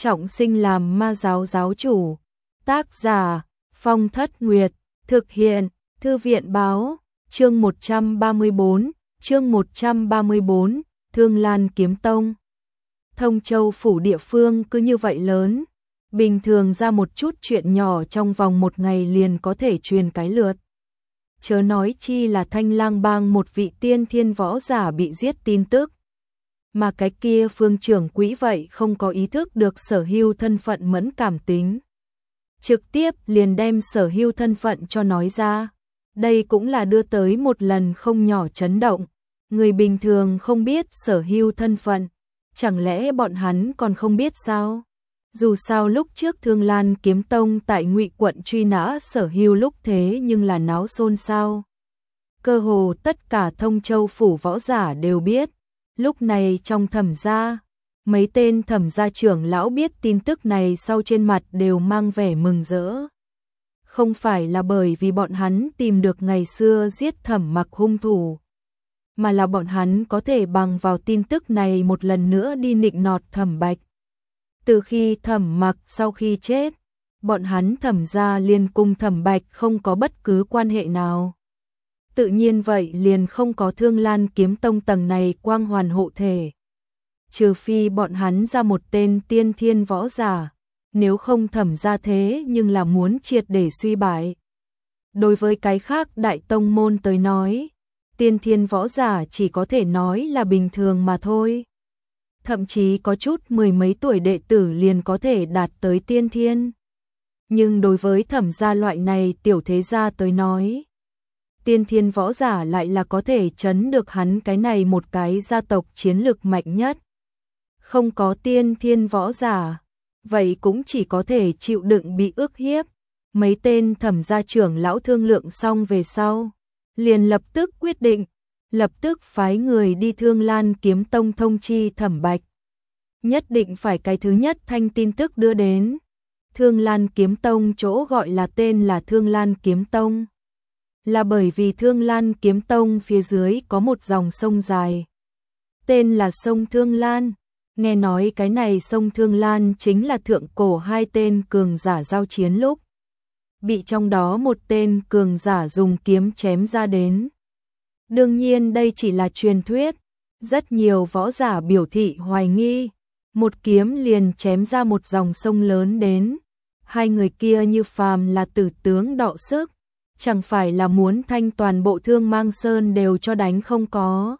trọng sinh làm ma giáo giáo chủ. Tác giả Phong Thất Nguyệt. Thực hiện Thư viện báo. Chương 134. Thương Lan Kiếm Tông. Thông Châu phủ địa phương cứ như vậy lớn, bình thường ra một chút chuyện nhỏ trong vòng một ngày liền có thể truyền cái lượt. Chớ nói chi là Thanh Lang Bang một vị tiên thiên võ giả bị giết tin tức. Mà cái kia Phương trưởng quỹ vậy không có ý thức được sở hữu thân phận mẫn cảm tính. Trực tiếp liền đem sở hữu thân phận cho nói ra. Đây cũng là đưa tới một lần không nhỏ chấn động. Người bình thường không biết sở hữu thân phận, chẳng lẽ bọn hắn còn không biết sao? Dù sao lúc trước Thương Lan Kiếm Tông tại Ngụy quận truy nã sở hữu lúc thế nhưng là náo xôn xao. Cơ hồ tất cả Thông Châu phủ võ giả đều biết. Lúc này trong Thẩm gia, mấy tên Thẩm gia trưởng lão biết tin tức này sau trên mặt đều mang vẻ mừng rỡ. Không phải là bởi vì bọn hắn tìm được ngày xưa giết Thẩm Mặc hung thủ, mà là bọn hắn có thể bằng vào tin tức này một lần nữa đi nịnh nọt Thẩm Bạch. Từ khi Thẩm Mặc sau khi chết, bọn hắn Thẩm gia liền cùng Thẩm Bạch không có bất cứ quan hệ nào. Tự nhiên vậy liền không có Thương Lan Kiếm Tông tầng này quang hoàn hộ thể. Trừ phi bọn hắn ra một tên tiên thiên võ giả, nếu không Thẩm gia thế nhưng là muốn triệt để suy bại. Đối với cái khác đại tông môn tới nói, tiên thiên võ giả chỉ có thể nói là bình thường mà thôi. Thậm chí có chút mười mấy tuổi đệ tử liền có thể đạt tới tiên thiên. Nhưng đối với Thẩm gia loại này tiểu thế gia tới nói, tiên thiên võ giả lại là có thể chấn được hắn cái này một cái gia tộc chiến lược mạnh nhất. Không có tiên thiên võ giả, vậy cũng chỉ có thể chịu đựng bị ức hiếp. Mấy tên Thẩm gia trưởng lão thương lượng xong về sau, liền lập tức quyết định, lập tức phái người đi Thương Lan Kiếm Tông thông chi Thẩm Bạch. Nhất định phải cái thứ nhất thanh tin tức đưa đến. Thương Lan Kiếm Tông chỗ gọi là tên là Thương Lan Kiếm Tông, là bởi vì Thương Lan Kiếm Tông phía dưới có một dòng sông dài, tên là sông Thương Lan. Nghe nói cái này sông Thương Lan chính là thượng cổ hai tên cường giả giao chiến lúc bị trong đó một tên cường giả dùng kiếm chém ra đến. Đương nhiên đây chỉ là truyền thuyết, rất nhiều võ giả biểu thị hoài nghi, một kiếm liền chém ra một dòng sông lớn đến. Hai người kia như phàm là tử tướng đọ sức, chẳng phải là muốn thanh toàn bộ Thương Mang Sơn đều cho đánh không có.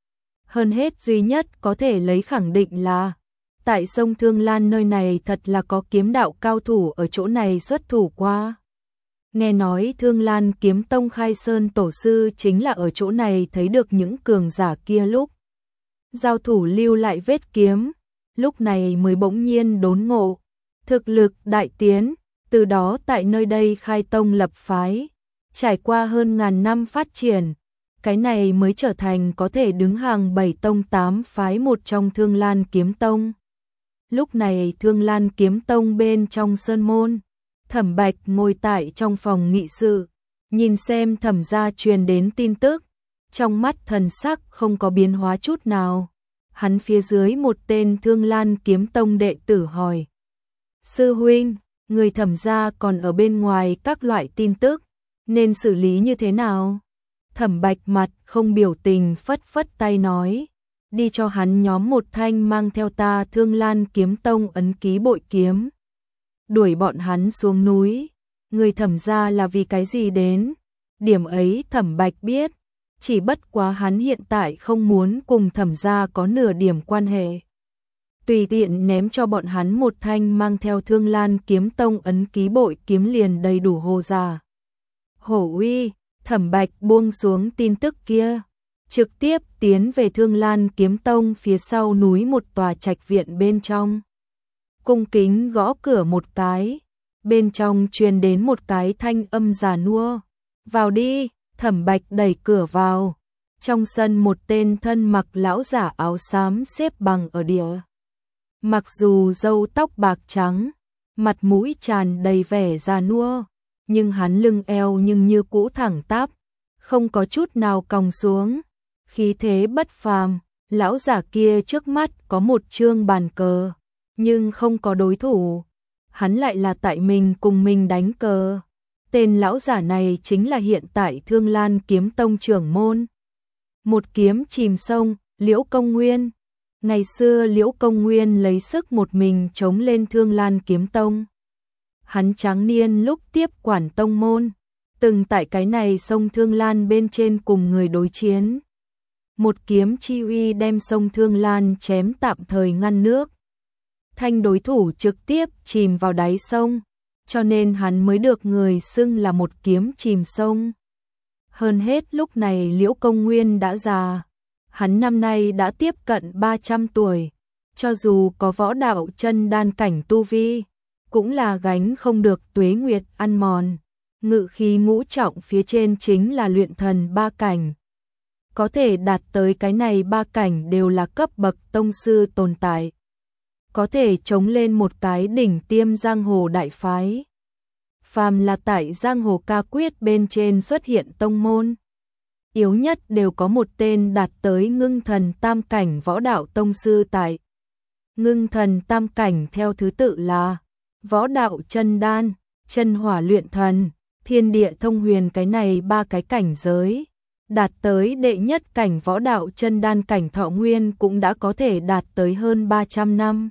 Hơn hết duy nhất có thể lấy khẳng định là, tại sông Thương Lan nơi này thật là có kiếm đạo cao thủ ở chỗ này xuất thủ qua. Nghe nói Thương Lan Kiếm Tông khai sơn tổ sư chính là ở chỗ này thấy được những cường giả kia lúc giao thủ lưu lại vết kiếm, lúc này mới bỗng nhiên đốn ngộ, thực lực đại tiến, từ đó tại nơi đây khai tông lập phái, trải qua hơn ngàn năm phát triển, cái này mới trở thành có thể đứng hàng 7 tông 8 phái một trong Thương Lan Kiếm Tông. Lúc này Thương Lan Kiếm Tông bên trong sơn môn, Thẩm Bạch ngồi tại trong phòng nghị sự, nhìn xem Thẩm gia truyền đến tin tức, trong mắt thần sắc không có biến hóa chút nào. Hắn phía dưới một tên Thương Lan Kiếm Tông đệ tử hỏi: "Sư huynh, người Thẩm gia còn ở bên ngoài các loại tin tức, nên xử lý như thế nào?" Thẩm Bạch mặt không biểu tình phất phất tay nói: "Đi cho hắn nhóm một thanh mang theo ta Thương Lan Kiếm Tông ấn ký bội kiếm. Đuổi bọn hắn xuống núi." Người Thẩm gia là vì cái gì đến? Điểm ấy Thẩm Bạch biết, chỉ bất quá hắn hiện tại không muốn cùng Thẩm gia có nửa điểm quan hệ. Tùy tiện ném cho bọn hắn một thanh mang theo Thương Lan Kiếm Tông ấn ký bội kiếm liền đầy đủ hồ giả. Hổ uy, Thẩm Bạch buông xuống tin tức kia, trực tiếp tiến về Thương Lan Kiếm Tông phía sau núi một tòa trạch viện bên trong. Cung kính gõ cửa một cái, bên trong truyền đến một cái thanh âm già nua: "Vào đi." Thẩm Bạch đẩy cửa vào, trong sân một tên thân mặc lão giả áo xám xếp bằng ở địa. Mặc dù râu tóc bạc trắng, mặt mũi tràn đầy vẻ già nua, nhưng hắn lưng eo nhưng như cũ thẳng tắp, không có chút nào cong xuống, khí thế bất phàm. Lão giả kia trước mắt có một chương bàn cờ, nhưng không có đối thủ. Hắn lại là tại mình cùng mình đánh cờ. Tên lão giả này chính là hiện tại Thương Lan Kiếm Tông trưởng môn. Một kiếm chìm sông, Liễu Công Nguyên. Ngày xưa Liễu Công Nguyên lấy sức một mình chống lên Thương Lan Kiếm Tông. Hắn tráng niên lúc tiếp quản tông môn, từng tại cái này sông Thương Lan bên trên cùng người đối chiến. Một kiếm chi uy đem sông Thương Lan chém tạm thời ngăn nước. Thanh đối thủ trực tiếp chìm vào đáy sông, cho nên hắn mới được người xưng là một kiếm chìm sông. Hơn hết lúc này Liễu Công Nguyên đã già, hắn năm nay đã tiếp cận 300 tuổi, cho dù có võ đạo chân đan cảnh tu vi, cũng là gánh không được tuế nguyệt ăn mòn. Ngự khí ngũ trọng phía trên chính là luyện thần 3 cảnh. Có thể đạt tới cái này 3 cảnh đều là cấp bậc tông sư tồn tại. Có thể chống lên một cái đỉnh tiêm giang hồ đại phái. Phàm là tại giang hồ ca quyết bên trên xuất hiện tông môn, yếu nhất đều có một tên đạt tới ngưng thần tam cảnh võ đạo tông sư tại. Ngưng thần tam cảnh theo thứ tự là võ đạo chân đan, chân hỏa luyện thần, thiên địa thông huyền, cái này 3 cái cảnh giới. Đạt tới đệ nhất cảnh võ đạo chân đan cảnh thọ nguyên cũng đã có thể đạt tới hơn 300 năm.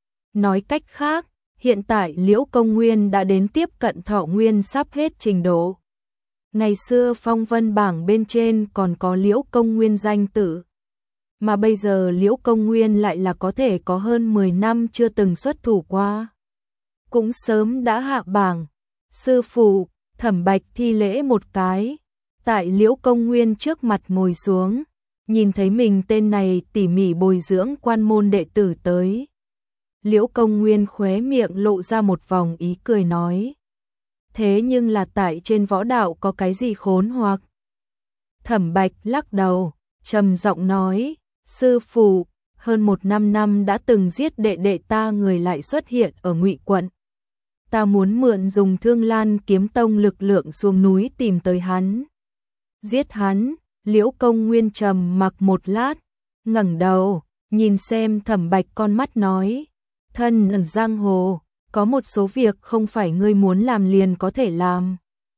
Nói cách khác, hiện tại Liễu Công Nguyên đã đến tiếp cận thọ nguyên sắp hết trình độ. Ngày xưa phong vân bảng bên trên còn có Liễu Công Nguyên danh tự, mà bây giờ Liễu Công Nguyên lại là có thể có hơn 10 năm chưa từng xuất thủ qua. Cũng sớm đã hạ bảng. Sư phụ, Thẩm Bạch thi lễ một cái, tại Liễu Công Nguyên trước mặt ngồi xuống, nhìn thấy mình tên này tỉ mỉ bồi dưỡng quan môn đệ tử tới. Liễu Công Nguyên khóe miệng lộ ra một vòng ý cười nói: thế nhưng là tại trên võ đạo có cái gì khốn hoặc? Thẩm Bạch lắc đầu, trầm giọng nói: sư phụ, hơn 100 năm đã từng giết đệ đệ ta người lại xuất hiện ở Ngụy quận. Ta muốn mượn dùng Thương Lan Kiếm Tông lực lượng xuống núi tìm tới hắn. Giết hắn. Liễu Công Nguyên trầm mặc một lát, ngẩng đầu, nhìn xem Thẩm Bạch con mắt nói: thân ẩn giang hồ, có một số việc không phải ngươi muốn làm liền có thể làm.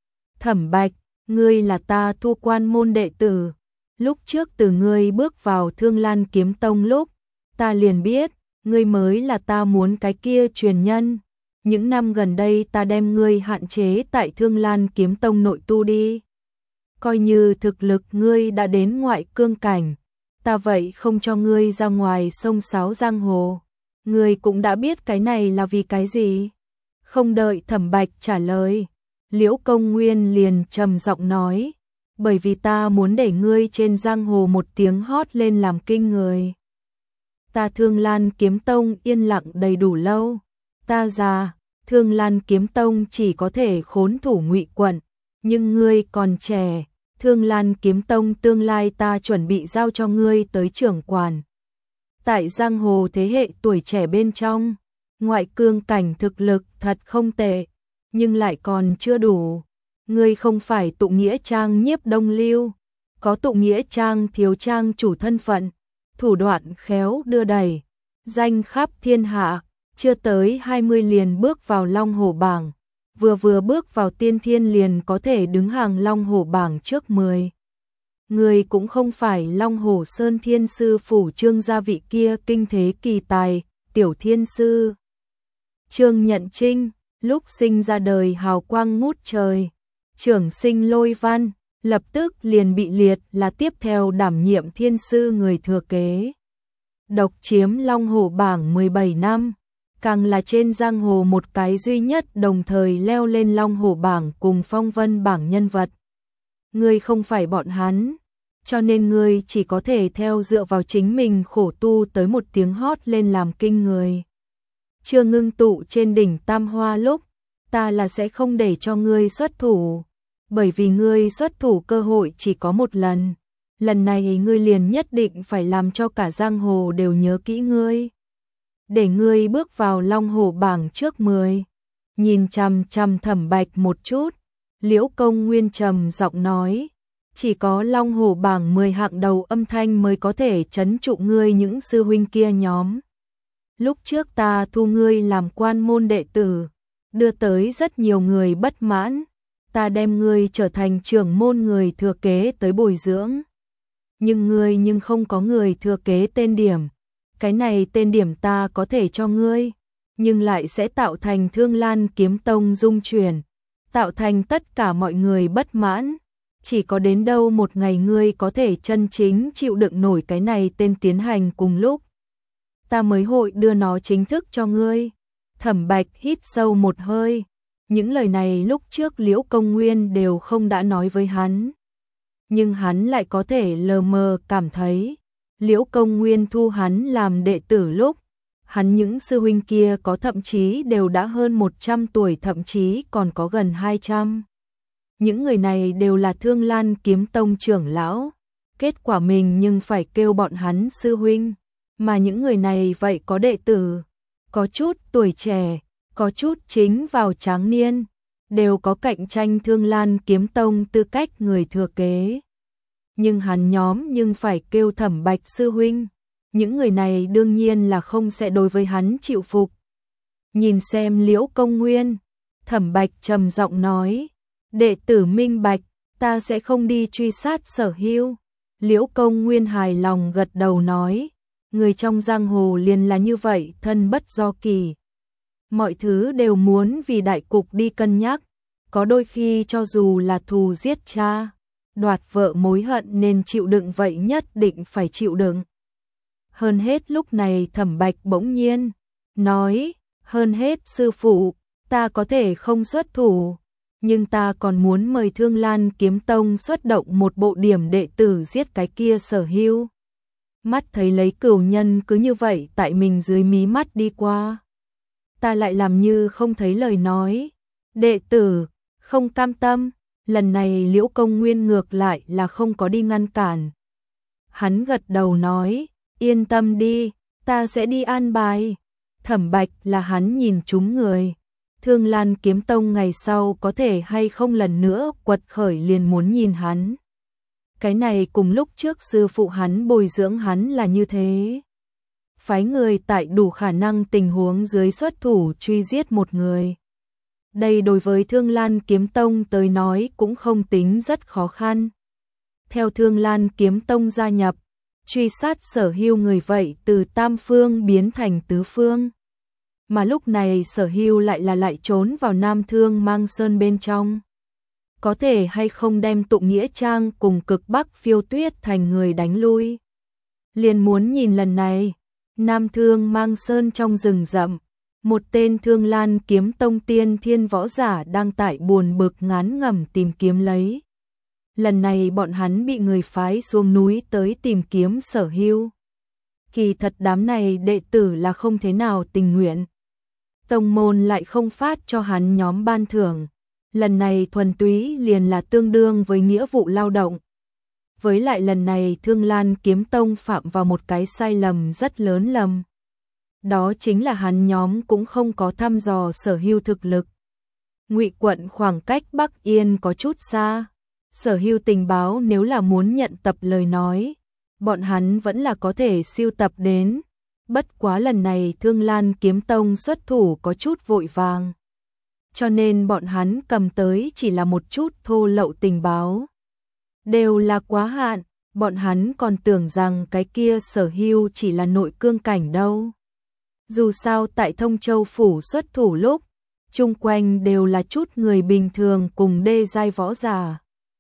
Thẩm Bạch, ngươi là ta thu quan môn đệ tử. Lúc trước từ ngươi bước vào Thương Lan Kiếm Tông lúc, ta liền biết, ngươi mới là ta muốn cái kia truyền nhân. Những năm gần đây ta đem ngươi hạn chế tại Thương Lan Kiếm Tông nội tu đi. Coi như thực lực ngươi đã đến ngoại cương cảnh, ta vậy không cho ngươi ra ngoài sông sáo giang hồ. Ngươi cũng đã biết cái này là vì cái gì. Không đợi Thẩm Bạch trả lời, Liễu Công Nguyên liền trầm giọng nói: bởi vì ta muốn để ngươi trên giang hồ một tiếng hót lên làm kinh người. Ta Thương Lan Kiếm Tông yên lặng đầy đủ lâu, ta già, Thương Lan Kiếm Tông chỉ có thể khốn thủ Ngụy quận, nhưng ngươi còn trẻ, Thương Lan Kiếm Tông tương lai ta chuẩn bị giao cho ngươi tới trưởng quản. Tại giang hồ thế hệ tuổi trẻ bên trong, ngoại cương cảnh thực lực thật không tệ, nhưng lại còn chưa đủ. Ngươi không phải tụ nghĩa trang Nhiếp Đông Lưu, có tụ nghĩa trang thiếu trang chủ thân phận, thủ đoạn khéo đưa đẩy, danh khắp thiên hạ, chưa tới 20 liền bước vào Long Hổ bảng, vừa bước vào tiên thiên liền có thể đứng hàng Long Hổ bảng trước 10. Người cũng không phải Long Hổ Sơn Thiên Sư phủ Trương gia vị kia kinh thế kỳ tài, tiểu thiên sư. Trương Nhận Trinh, lúc sinh ra đời hào quang ngút trời, trưởng sinh Lôi Văn, lập tức liền bị liệt là tiếp theo đảm nhiệm thiên sư người thừa kế. Độc chiếm Long Hổ bảng 17 năm, càng là trên giang hồ một cái duy nhất đồng thời leo lên Long Hổ bảng cùng Phong Vân bảng nhân vật. Ngươi không phải bọn hắn, cho nên ngươi chỉ có thể theo dựa vào chính mình khổ tu tới một tiếng hót lên làm kinh người. Chưa ngưng tụ trên đỉnh Tam Hoa lúc, ta là sẽ không để cho ngươi xuất thủ, bởi vì ngươi xuất thủ cơ hội chỉ có một lần. Lần này ngươi liền nhất định phải làm cho cả giang hồ đều nhớ kỹ ngươi, để ngươi bước vào Long Hổ bảng trước 10. Nhìn chằm chằm Thẩm Bạch một chút, Liễu Công Nguyên trầm giọng nói: chỉ có Long Hổ bảng 10 hạng đầu âm thanh mới có thể trấn trụ ngươi những sư huynh kia nhóm. lúc trước ta thu ngươi làm quan môn đệ tử, đưa tới rất nhiều người bất mãn, ta đem ngươi trở thành trưởng môn người thừa kế tới bồi dưỡng. Nhưng không có người thừa kế tên điểm, cái này tên điểm ta có thể cho ngươi, nhưng lại sẽ tạo thành Thương Lan Kiếm Tông dung chuyển, tạo thành tất cả mọi người bất mãn. Chỉ có đến đâu một ngày ngươi có thể chân chính chịu đựng nổi cái này tên tiến hành cùng lúc, ta mới hội đưa nó chính thức cho ngươi. Thẩm Bạch hít sâu một hơi, những lời này lúc trước Liễu Công Nguyên đều không đã nói với hắn. Nhưng hắn lại có thể lờ mờ cảm thấy, Liễu Công Nguyên thu hắn làm đệ tử lúc, hắn những sư huynh kia có thậm chí đều đã hơn 100 tuổi, thậm chí còn có gần 200. Những người này đều là Thương Lan Kiếm Tông trưởng lão, kết quả mình nhưng phải kêu bọn hắn sư huynh, mà những người này vậy có đệ tử, có chút tuổi trẻ, có chút chính vào tráng niên, đều có cạnh tranh Thương Lan Kiếm Tông tư cách người thừa kế. Nhưng hắn nhóm nhưng phải kêu Thẩm Bạch sư huynh, những người này đương nhiên là không sẽ đối với hắn chịu phục. Nhìn xem Liễu Công Nguyên, Thẩm Bạch trầm giọng nói, đệ tử minh bạch, ta sẽ không đi truy sát Sở Hưu. Liễu Công Nguyên hài lòng gật đầu nói, người trong giang hồ liền là như vậy, thân bất do kỳ. Mọi thứ đều muốn vì đại cục đi cân nhắc, có đôi khi cho dù là thù giết cha, đoạt vợ mối hận nên chịu đựng vậy nhất định phải chịu đựng. Hơn hết lúc này Thẩm Bạch bỗng nhiên nói, hơn hết sư phụ, ta có thể không xuất thủ, nhưng ta còn muốn mời Thương Lan Kiếm Tông xuất động một bộ điểm đệ tử giết cái kia Sở Hưu. Mắt thấy lấy cửu nhân cứ như vậy tại mình dưới mí mắt đi qua, ta lại làm như không thấy lời nói. Đệ tử không cam tâm. Lần này Liễu Công Nguyên ngược lại là không có đi ngăn cản. Hắn gật đầu nói, yên tâm đi, ta sẽ đi an bài. Thẩm Bạch là hắn nhìn trúng người. Thương Lan Kiếm Tông ngày sau có thể hay không lần nữa quật khởi liền muốn nhìn hắn. Cái này cùng lúc trước sư phụ hắn bồi dưỡng hắn là như thế. Phái người tại đủ khả năng tình huống dưới xuất thủ truy giết một người. Đây đối với Thương Lan Kiếm Tông tới nói cũng không tính rất khó khăn. Theo Thương Lan Kiếm Tông gia nhập, truy sát Sở Hưu người vậy từ tam phương biến thành tứ phương. Mà lúc này Sở Hưu lại trốn vào Nam Thương Mang Sơn bên trong. Có thể hay không đem Tụng Nghĩa Trang cùng Cực Bắc Phiêu Tuyết thành người đánh lui. Liền muốn nhìn lần này, Nam Thương Mang Sơn trong rừng rậm, một tên Thương Lan Kiếm Tông tiên thiên võ giả đang tại buồn bực ngán ngẩm tìm kiếm lấy. Lần này bọn hắn bị người phái xuống núi tới tìm kiếm Sở Hưu. Kỳ thật đám này đệ tử là không thế nào tình nguyện. Tông môn lại không phát cho hắn nhóm ban thưởng. Lần này thuần túy liền là tương đương với nghĩa vụ lao động. Với lại lần này Thương Lan Kiếm Tông phạm vào một cái sai lầm rất lớn lầm. Đó chính là hắn nhóm cũng không có thăm dò Sở Hưu thực lực. Ngụy quận khoảng cách Bắc Yên có chút xa. Sở Hưu tình báo nếu là muốn nhận tập lời nói, bọn hắn vẫn là có thể siêu tập đến. Bất quá lần này Thương Lan Kiếm Tông xuất thủ có chút vội vàng. Cho nên bọn hắn cầm tới chỉ là một chút thô lậu tình báo. Đều là quá hạn, bọn hắn còn tưởng rằng cái kia Sở Hưu chỉ là nội cương cảnh đâu. Dù sao tại Thông Châu Phủ xuất thủ lúc, chung quanh đều là chút người bình thường cùng đê giai võ giả.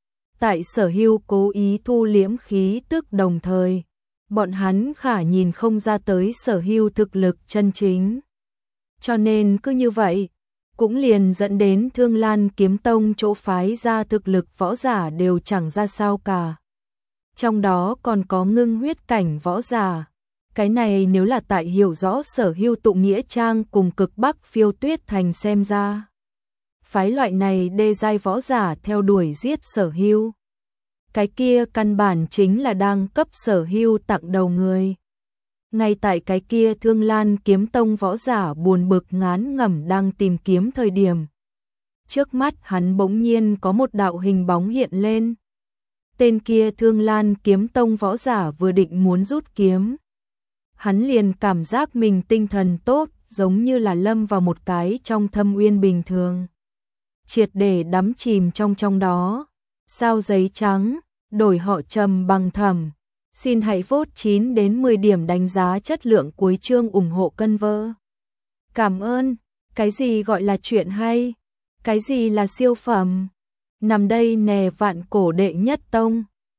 Tại Sở Hưu cố ý thu liễm khí tức đồng thời, bọn hắn khả nhìn không ra tới Sở Hưu thực lực chân chính. Cho nên cứ như vậy, cũng liền dẫn đến Thương Lan Kiếm Tông chỗ phái ra thực lực võ giả đều chẳng ra sao cả. Trong đó còn có ngưng huyết cảnh võ giả. Cái này nếu là tại hiểu rõ Sở Hưu Tụng Nghĩa Trang cùng Cực Bắc Phiêu Tuyết thành xem ra. Phái loại này đê giai võ giả theo đuổi giết Sở Hưu. Cái kia căn bản chính là đang cấp Sở Hưu tặng đầu người. Ngay tại cái kia Thương Lan Kiếm Tông võ giả buồn bực ngán ngẩm đang tìm kiếm thời điểm. Trước mắt hắn bỗng nhiên có một đạo hình bóng hiện lên. Tên kia Thương Lan Kiếm Tông võ giả vừa định muốn rút kiếm. hắn liền cảm giác mình tinh thần tốt, giống như là lâm vào một cái trong thâm uyên bình thường. Triệt để đắm chìm trong đó. Sao giấy trắng, đổi họ Trầm bằng Thẩm. Xin hãy vote 9 đến 10 điểm đánh giá chất lượng cuối chương ủng hộ cân vơ. Cảm ơn. Cái gì gọi là chuyện hay? Cái gì là siêu phẩm? Nằm đây nè, vạn cổ đệ nhất tông.